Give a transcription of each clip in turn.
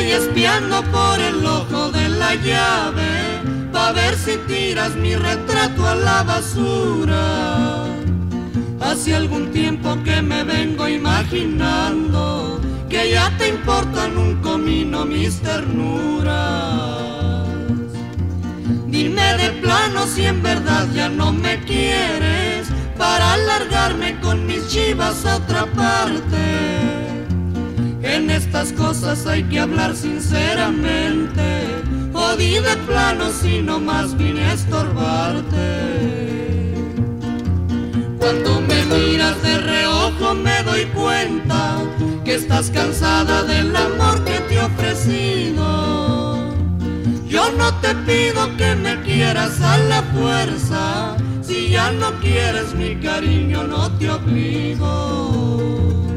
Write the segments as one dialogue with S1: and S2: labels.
S1: estoy espiando por el ojo de la llave, pa' ver si tiras mi retrato a la basura. Hace algún tiempo que me vengo imaginando que ya te importan un comino mis ternuras. Dime de plano si en verdad ya no me quieres, para largarme con mis chivas a otra parte. En estas cosas hay que hablar sinceramente, jodí de plano si no más vine a estorbarte. Cuando me miras de reojo me doy cuenta que estás cansada del amor que te he ofrecido. Yo no te pido que me quieras a la fuerza, si ya no quieres mi cariño no te obligo.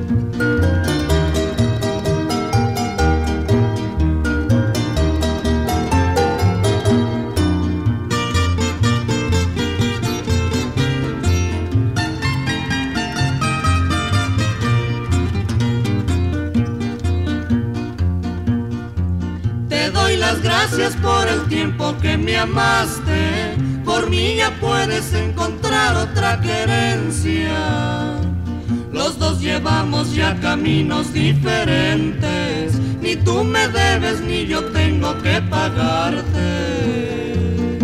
S1: Las gracias por el tiempo que me amaste, por mí ya puedes encontrar otra querencia. Los dos llevamos ya caminos diferentes, ni tú me debes ni yo tengo que pagarte.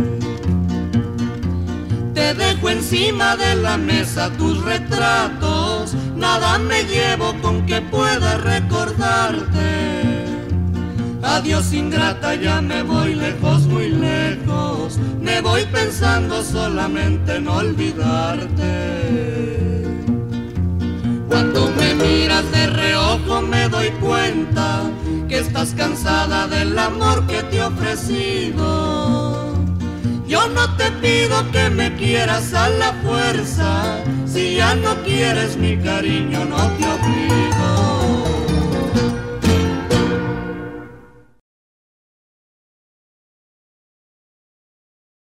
S1: Te dejo encima de la mesa tus retratos, nada me llevo con que pueda recordarte. Adiós ingrata, ya me voy lejos, muy lejos, me voy pensando solamente en olvidarte. Cuando me miras de reojo me doy cuenta que estás cansada del amor que te he ofrecido. Yo no te pido que me quieras a la fuerza, si ya no quieres mi cariño no te obligo.